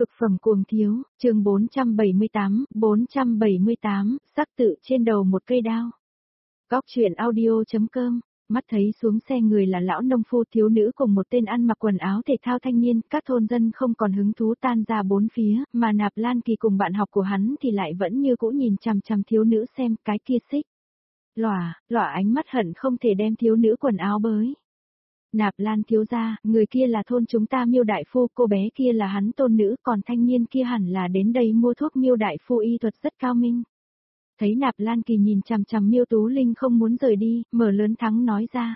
Cực phẩm cuồng thiếu, chương 478, sắc tự trên đầu một cây đao. Góc truyện audio.com, mắt thấy xuống xe người là lão nông phu thiếu nữ cùng một tên ăn mặc quần áo thể thao thanh niên, các thôn dân không còn hứng thú tan ra bốn phía, mà Nạp Lan Kỳ cùng bạn học của hắn thì lại vẫn như cũ nhìn chằm chằm thiếu nữ xem cái kia xích. Lỏa ánh mắt hận không thể đem thiếu nữ quần áo bới. Nạp Lan thiếu gia, người kia là thôn chúng ta Miêu đại phu, cô bé kia là hắn tôn nữ, còn thanh niên kia hẳn là đến đây mua thuốc. Miêu đại phu y thuật rất cao minh. Thấy Nạp Lan Kỳ nhìn chằm chằm Miêu Tú Linh không muốn rời đi, mở lớn thắng nói ra.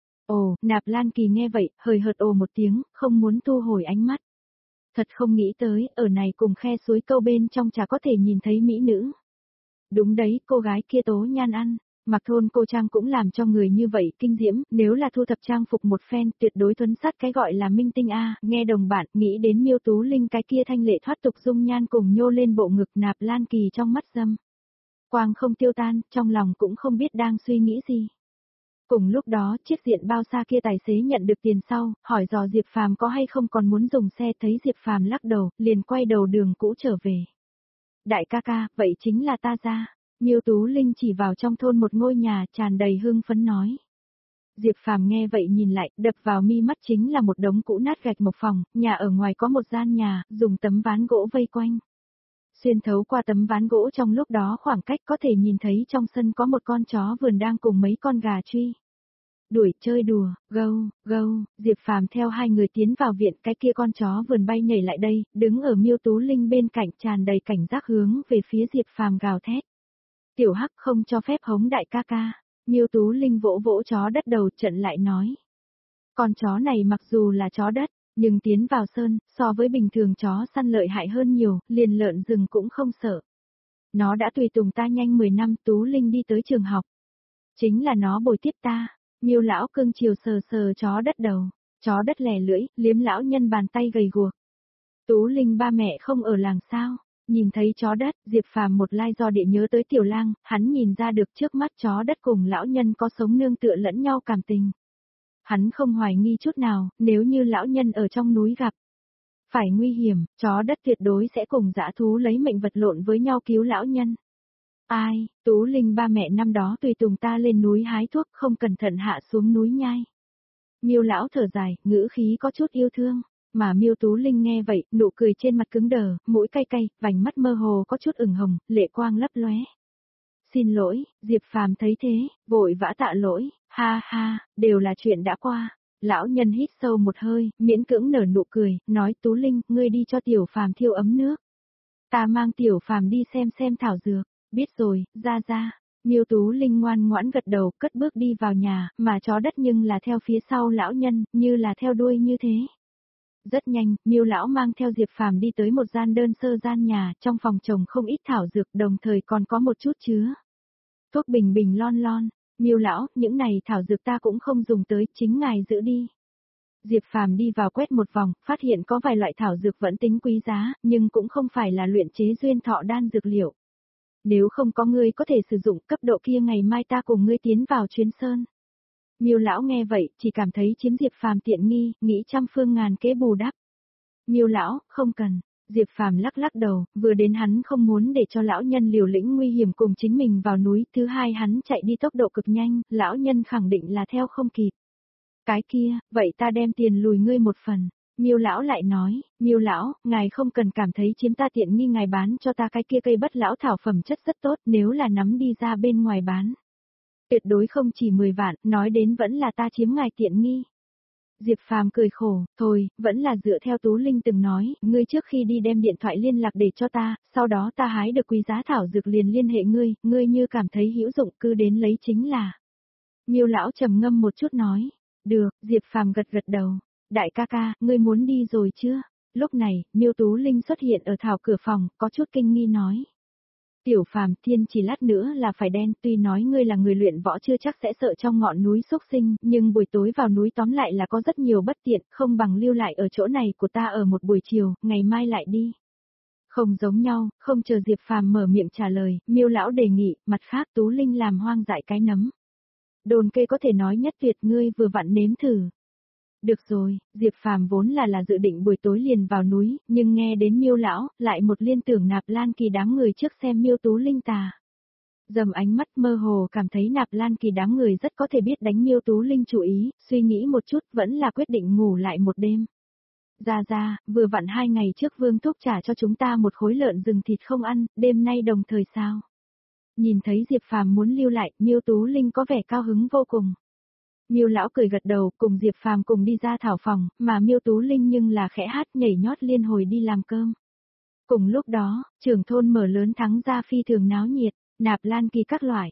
Ồ, Nạp Lan Kỳ nghe vậy, hời hợt ồ một tiếng, không muốn thu hồi ánh mắt. Thật không nghĩ tới, ở này cùng khe suối câu bên trong chả có thể nhìn thấy mỹ nữ. Đúng đấy, cô gái kia tố nhan ăn. Mặc thôn cô trang cũng làm cho người như vậy kinh diễm, nếu là thu thập trang phục một phen tuyệt đối thuấn sát cái gọi là minh tinh a. Nghe đồng bạn nghĩ đến Miêu Tú Linh cái kia thanh lệ thoát tục dung nhan cùng nhô lên bộ ngực. Nạp Lan Kỳ trong mắt dâm quang không tiêu tan, trong lòng cũng không biết đang suy nghĩ gì. Cùng lúc đó, chiếc diện bao xa kia tài xế nhận được tiền sau, hỏi dò Diệp Phàm có hay không còn muốn dùng xe, thấy Diệp Phàm lắc đầu, liền quay đầu đường cũ trở về. Đại ca ca, vậy chính là ta ra. Miêu Tú Linh chỉ vào trong thôn một ngôi nhà tràn đầy hưng phấn nói. Diệp Phàm nghe vậy nhìn lại, đập vào mi mắt chính là một đống cũ nát gạch mộc phòng, nhà ở ngoài có một gian nhà, dùng tấm ván gỗ vây quanh. Xuyên thấu qua tấm ván gỗ trong lúc đó khoảng cách có thể nhìn thấy trong sân có một con chó vườn đang cùng mấy con gà truy. Đuổi chơi đùa, gâu, Diệp Phàm theo hai người tiến vào viện, cái kia con chó vườn bay nhảy lại đây, đứng ở Miêu Tú Linh bên cạnh tràn đầy cảnh giác hướng về phía Diệp Phàm gào thét. Tiểu Hắc không cho phép hống đại ca ca. Miêu Tú Linh vỗ vỗ chó đất đầu trận lại nói. Con chó này mặc dù là chó đất, nhưng tiến vào sơn, so với bình thường chó săn lợi hại hơn nhiều, liền lợn rừng cũng không sợ. Nó đã tùy tùng ta nhanh 10 năm. Tú Linh đi tới trường học. Chính là nó bồi tiếp ta. Miêu lão cưng chiều sờ sờ chó đất đầu. Chó đất lè lưỡi, liếm lão nhân bàn tay gầy guộc. Tú Linh ba mẹ không ở làng sao? Nhìn thấy chó đất, Diệp Phàm một lai do địa nhớ tới Tiểu Lang, hắn nhìn ra được trước mắt chó đất cùng lão nhân có sống nương tựa lẫn nhau cảm tình. Hắn không hoài nghi chút nào, nếu như lão nhân ở trong núi gặp phải nguy hiểm, chó đất tuyệt đối sẽ cùng dã thú lấy mệnh vật lộn với nhau cứu lão nhân. Ai, Tú Linh ba mẹ năm đó tùy tùng ta lên núi hái thuốc, không cẩn thận hạ xuống núi nhai. Miêu lão thở dài, ngữ khí có chút yêu thương. Mà Miêu Tú Linh nghe vậy, nụ cười trên mặt cứng đờ, mũi cay cay, vành mắt mơ hồ có chút ửng hồng, lệ quang lấp lóe. Xin lỗi, Diệp Phàm thấy thế, vội vã tạ lỗi, ha, đều là chuyện đã qua. Lão nhân hít sâu một hơi, miễn cưỡng nở nụ cười, nói Tú Linh, ngươi đi cho Tiểu Phàm thiêu ấm nước. Ta mang Tiểu Phàm đi xem thảo dược, biết rồi, ra. Miêu Tú Linh ngoan ngoãn gật đầu, cất bước đi vào nhà, mà chó đất nhưng là theo phía sau lão nhân, như là theo đuôi như thế. Rất nhanh, Miêu lão mang theo Diệp Phàm đi tới một gian đơn sơ gian nhà, trong phòng trồng không ít thảo dược, đồng thời còn có một chút chứa thuốc bình lon. Miêu lão, những này thảo dược ta cũng không dùng tới, chính ngài giữ đi. Diệp Phàm đi vào quét một vòng, phát hiện có vài loại thảo dược vẫn tính quý giá, nhưng cũng không phải là luyện chế duyên thọ đan dược liệu. Nếu không có ngươi có thể sử dụng cấp độ kia, ngày mai ta cùng ngươi tiến vào chuyến sơn. Miêu lão nghe vậy, chỉ cảm thấy chiếm Diệp Phàm tiện nghi, nghĩ trăm phương ngàn kế bù đắp. Miêu lão, không cần. Diệp Phàm lắc đầu, vừa đến hắn không muốn để cho lão nhân liều lĩnh nguy hiểm cùng chính mình vào núi, thứ hai hắn chạy đi tốc độ cực nhanh, lão nhân khẳng định là theo không kịp. Cái kia, vậy ta đem tiền lùi ngươi một phần. Miêu lão lại nói, Miêu lão, ngài không cần cảm thấy chiếm ta tiện nghi, ngài bán cho ta cái kia cây bất lão thảo phẩm chất rất tốt, nếu là nắm đi ra bên ngoài bán. Tuyệt đối không chỉ 10 vạn, nói đến vẫn là ta chiếm ngài tiện nghi. Diệp Phàm cười khổ, thôi, vẫn là dựa theo Tú Linh từng nói, ngươi trước khi đi đem điện thoại liên lạc để cho ta, sau đó ta hái được quý giá thảo dược liền liên hệ ngươi như cảm thấy hữu dụng cứ đến lấy chính là. Miêu lão trầm ngâm một chút nói, được, Diệp Phàm gật đầu, đại ca ca, ngươi muốn đi rồi chưa? Lúc này, Miêu Tú Linh xuất hiện ở thảo cửa phòng, có chút kinh nghi nói. Tiểu Phàm, thiên chỉ lát nữa là phải đen, tuy nói ngươi là người luyện võ chưa chắc sẽ sợ trong ngọn núi xúc sinh, nhưng buổi tối vào núi tóm lại là có rất nhiều bất tiện, không bằng lưu lại ở chỗ này của ta ở một buổi chiều, ngày mai lại đi. Không giống nhau, không chờ Diệp Phàm mở miệng trả lời, Miêu lão đề nghị, mặt khác Tú Linh làm hoang dại cái nấm. Đồn kê có thể nói nhất tuyệt, ngươi vừa vặn nếm thử. Được rồi, Diệp Phàm vốn là dự định buổi tối liền vào núi, nhưng nghe đến Miêu lão, lại một liên tưởng Nạp Lan Kỳ đám người trước xem Miêu Tú Linh tà. Dầm ánh mắt mơ hồ cảm thấy Nạp Lan Kỳ đám người rất có thể biết đánh Miêu Tú Linh chủ ý, suy nghĩ một chút vẫn là quyết định ngủ lại một đêm. Ra, vừa vặn 2 ngày trước Vương Thúc trả cho chúng ta một khối lợn rừng thịt không ăn, đêm nay đồng thời sao? Nhìn thấy Diệp Phàm muốn lưu lại, Miêu Tú Linh có vẻ cao hứng vô cùng. Miêu lão cười gật đầu, cùng Diệp Phàm cùng đi ra thảo phòng, mà Miêu Tú Linh nhưng là khẽ hát nhảy nhót liên hồi đi làm cơm. Cùng lúc đó, trưởng thôn mở lớn thắng ra phi thường náo nhiệt, Nạp Lan Kỳ các loại,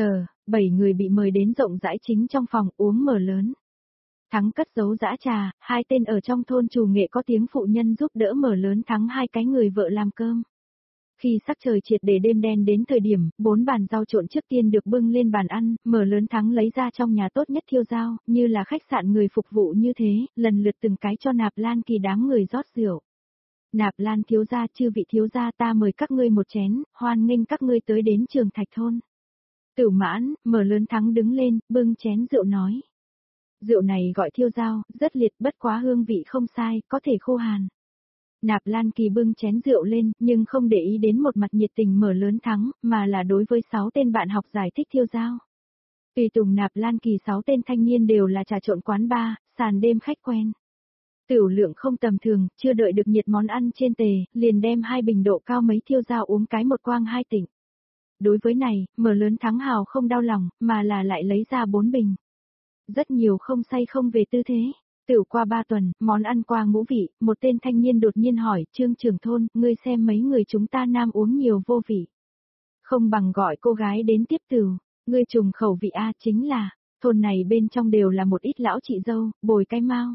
7 người bị mời đến rộng rãi chính trong phòng uống mở lớn. Thắng cất giấu dã trà, 2 tên ở trong thôn chủ nghệ có tiếng phụ nhân giúp đỡ mở lớn Thắng 2 cái người vợ làm cơm. Khi sắc trời triệt để đêm đen đến thời điểm, 4 bàn rau trộn trước tiên được bưng lên bàn ăn, mở lớn Thắng lấy ra trong nhà tốt nhất thiêu dao, như là khách sạn người phục vụ như thế, lần lượt từng cái cho Nạp Lan Kỳ đám người rót rượu. Nạp Lan thiếu gia, chư vị thiếu gia, ta mời các ngươi một chén, hoan nghênh các ngươi tới đến Trường Thạch thôn. Tửu Mãn, mở lớn Thắng đứng lên, bưng chén rượu nói. Rượu này gọi thiêu dao, rất liệt, bất quá hương vị không sai, có thể khô hàn. Nạp Lan Kỳ bưng chén rượu lên, nhưng không để ý đến một mặt nhiệt tình mở lớn Thắng, mà là đối với 6 tên bạn học giải thích thiêu dao. Tùy tùng Nạp Lan Kỳ 6 tên thanh niên đều là trà trộn quán bar, sàn đêm khách quen. Tửu lượng không tầm thường, chưa đợi được nhiệt món ăn trên tề, liền đem 2 bình độ cao mấy thiêu dao uống cái một quang 2 tỉnh. Đối với này, mở lớn Thắng hào không đau lòng, mà là lại lấy ra 4 bình. Rất nhiều không say không về tư thế. Tửu qua 3 tuần, món ăn qua ngũ vị, một tên thanh niên đột nhiên hỏi, Trương trưởng thôn, ngươi xem mấy người chúng ta nam uống nhiều vô vị. Không bằng gọi cô gái đến tiếp tửu, ngươi trùng khẩu vị a, chính là, thôn này bên trong đều là một ít lão chị dâu, bồi cái mau.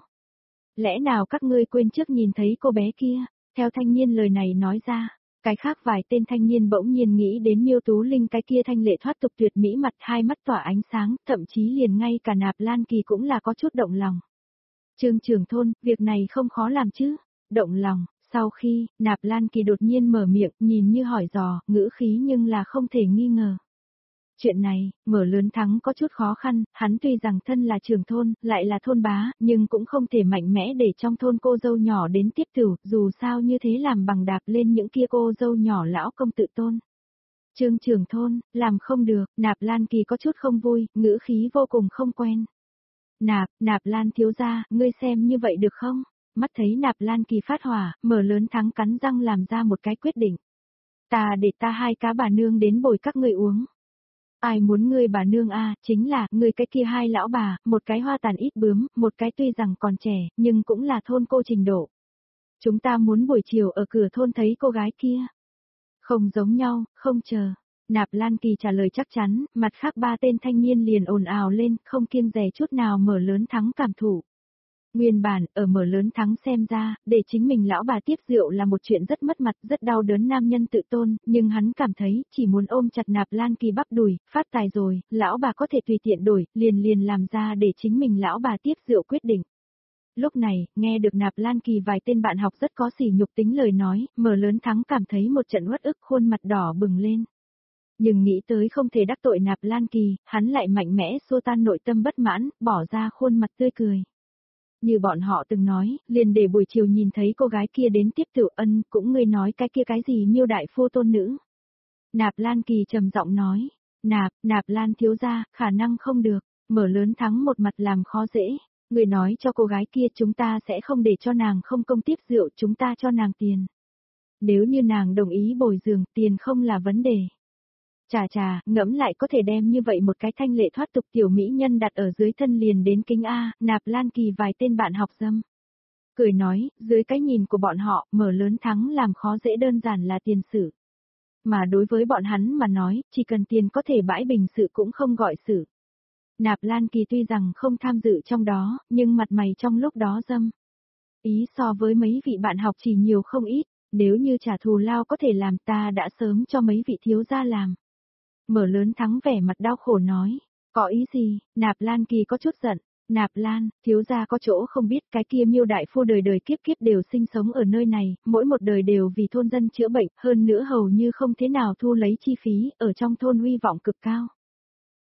Lẽ nào các ngươi quên trước nhìn thấy cô bé kia, theo thanh niên lời này nói ra. Cái khác vài tên thanh niên bỗng nhiên nghĩ đến Miêu Tú Linh cái kia thanh lệ thoát tục tuyệt mỹ mặt, 2 mắt tỏa ánh sáng, thậm chí liền ngay cả Nạp Lan Kỳ cũng là có chút động lòng. Trương trưởng thôn, việc này không khó làm chứ? Động lòng, sau khi, Nạp Lan Kỳ đột nhiên mở miệng, nhìn như hỏi dò, ngữ khí nhưng là không thể nghi ngờ. Chuyện này, mở lớn Thắng có chút khó khăn, hắn tuy rằng thân là trưởng thôn, lại là thôn bá, nhưng cũng không thể mạnh mẽ để trong thôn cô dâu nhỏ đến tiếp tửu, dù sao như thế làm bằng đạp lên những kia cô dâu nhỏ lão công tự tôn. Trương trưởng thôn, làm không được, Nạp Lan Kỳ có chút không vui, ngữ khí vô cùng không quen. Nạp Lan thiếu gia, ngươi xem như vậy được không? Mắt thấy Nạp Lan Kỳ phát hỏa, mở lớn Thắng cắn răng làm ra một cái quyết định. Để ta 2 cá bà nương đến bồi các ngươi uống. Ai muốn ngươi bà nương a, chính là, ngươi cái kia 2 lão bà, một cái hoa tàn ít bướm, một cái tuy rằng còn trẻ, nhưng cũng là thôn cô trình độ. Chúng ta muốn buổi chiều ở cửa thôn thấy cô gái kia. Không giống nhau, không chờ. Nạp Lan Kỳ trả lời chắc chắn, mặt khác 3 tên thanh niên liền ồn ào lên, không kiêng dè chút nào mở lớn Thắng cảm thụ. Nguyên bản, ở mở lớn Thắng xem ra, để chính mình lão bà tiếp rượu là một chuyện rất mất mặt, rất đau đớn nam nhân tự tôn, nhưng hắn cảm thấy, chỉ muốn ôm chặt Nạp Lan Kỳ bắp đùi, phát tài rồi, lão bà có thể tùy tiện đổi, liền làm ra để chính mình lão bà tiếp rượu quyết định. Lúc này, nghe được Nạp Lan Kỳ vài tên bạn học rất có sỉ nhục tính lời nói, mở lớn Thắng cảm thấy một trận uất ức, khuôn mặt đỏ bừng lên. Nhưng nghĩ tới không thể đắc tội Nạp Lan Kỳ, hắn lại mạnh mẽ xua tan nội tâm bất mãn, bỏ ra khuôn mặt tươi cười. Như bọn họ từng nói, liền để buổi chiều nhìn thấy cô gái kia đến tiếp tự ân, cũng ngươi nói cái kia cái gì Miêu đại phu tôn nữ. Nạp Lan Kỳ trầm giọng nói, Nạp Lan thiếu gia, khả năng không được, mở lớn Thắng một mặt làm khó dễ, người nói cho cô gái kia chúng ta sẽ không để cho nàng không công tiếp rượu, chúng ta cho nàng tiền. Nếu như nàng đồng ý bồi giường, tiền không là vấn đề. Chà, ngẫm lại có thể đem như vậy một cái thanh lệ thoát tục tiểu mỹ nhân đặt ở dưới thân liền đến kính A, Nạp Lan Kỳ vài tên bạn học dâm. Cười nói, dưới cái nhìn của bọn họ, mở lớn Thắng làm khó dễ đơn giản là tiền sự. Mà đối với bọn hắn mà nói, chỉ cần tiền có thể bãi bình sự cũng không gọi sự. Nạp Lan Kỳ tuy rằng không tham dự trong đó, nhưng mặt mày trong lúc đó dâm. Ý so với mấy vị bạn học chỉ nhiều không ít, nếu như trả thù lao có thể làm ta đã sớm cho mấy vị thiếu gia làm. Mở lớn Thắng vẻ mặt đau khổ nói, có ý gì, Nạp Lan Kỳ có chút giận, Nạp Lan, thiếu gia có chỗ không biết cái kia Miêu đại phu đời đời kiếp kiếp đều sinh sống ở nơi này, mỗi một đời đều vì thôn dân chữa bệnh, hơn nữa hầu như không thế nào thu lấy chi phí, ở trong thôn huy vọng cực cao.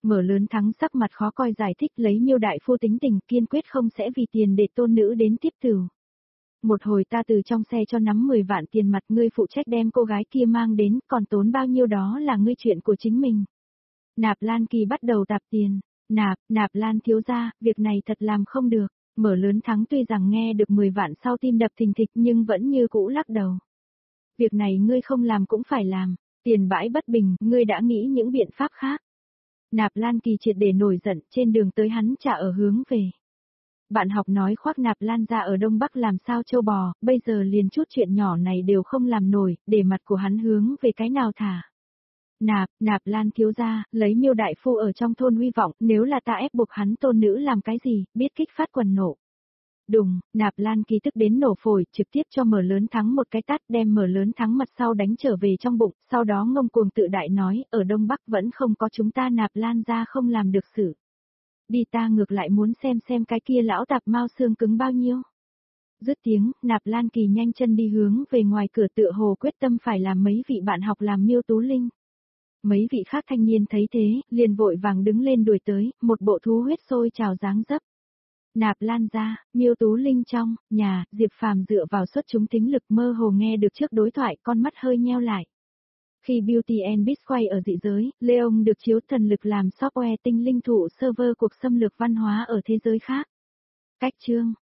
Mở lớn thắng sắc mặt khó coi giải thích lấy Miêu đại phu tính tình kiên quyết không sẽ vì tiền để tôn nữ đến tiếp tửu. Một hồi ta từ trong xe cho nắm 10 vạn tiền mặt ngươi phụ trách đem cô gái kia mang đến, còn tốn bao nhiêu đó là ngươi chuyện của chính mình. Nạp Lan Kỳ bắt đầu tạp tiền. Nạp Lan thiếu gia, việc này thật làm không được. Mở lớn thắng tuy rằng nghe được 10 vạn sau tim đập thình thịch nhưng vẫn như cũ lắc đầu. Việc này ngươi không làm cũng phải làm. Tiền bãi bất bình, ngươi đã nghĩ những biện pháp khác. Nạp Lan Kỳ triệt để nổi giận, trên đường tới hắn trả ở hướng về. Bạn học nói khoác Nạp Lan ra ở Đông Bắc làm sao châu bò, bây giờ liền chút chuyện nhỏ này đều không làm nổi, để mặt của hắn hướng về cái nào thả. Nạp Lan thiếu gia, lấy Miêu đại phu ở trong thôn huy vọng, nếu là ta ép buộc hắn tôn nữ làm cái gì, biết kích phát quần nộ. Đùng, Nạp Lan Kỳ tức đến nổ phổi, trực tiếp cho Mở lớn thắng một cái tát đem Mở lớn thắng mặt sau đánh trở về trong bụng, sau đó ngông cuồng tự đại nói, ở Đông Bắc vẫn không có chúng ta Nạp Lan ra không làm được sự. Đi ta ngược lại muốn xem cái kia lão tạp mau xương cứng bao nhiêu. Dứt tiếng, Nạp Lan Kỳ nhanh chân đi hướng về ngoài cửa tựa hồ quyết tâm phải làm mấy vị bạn học làm Miêu Tú Linh. Mấy vị khác thanh niên thấy thế, liền vội vàng đứng lên đuổi tới, một bộ thú huyết sôi trào dáng dấp. Nạp Lan ra, Miêu Tú Linh trong, nhà, Diệp Phàm dựa vào xuất chúng tính lực mơ hồ nghe được trước đối thoại, con mắt hơi nheo lại. Khi Beauty and Beast quay ở dị giới, Leon được chiếu thần lực làm software tinh linh thủ server cuộc xâm lược văn hóa ở thế giới khác. Cách chương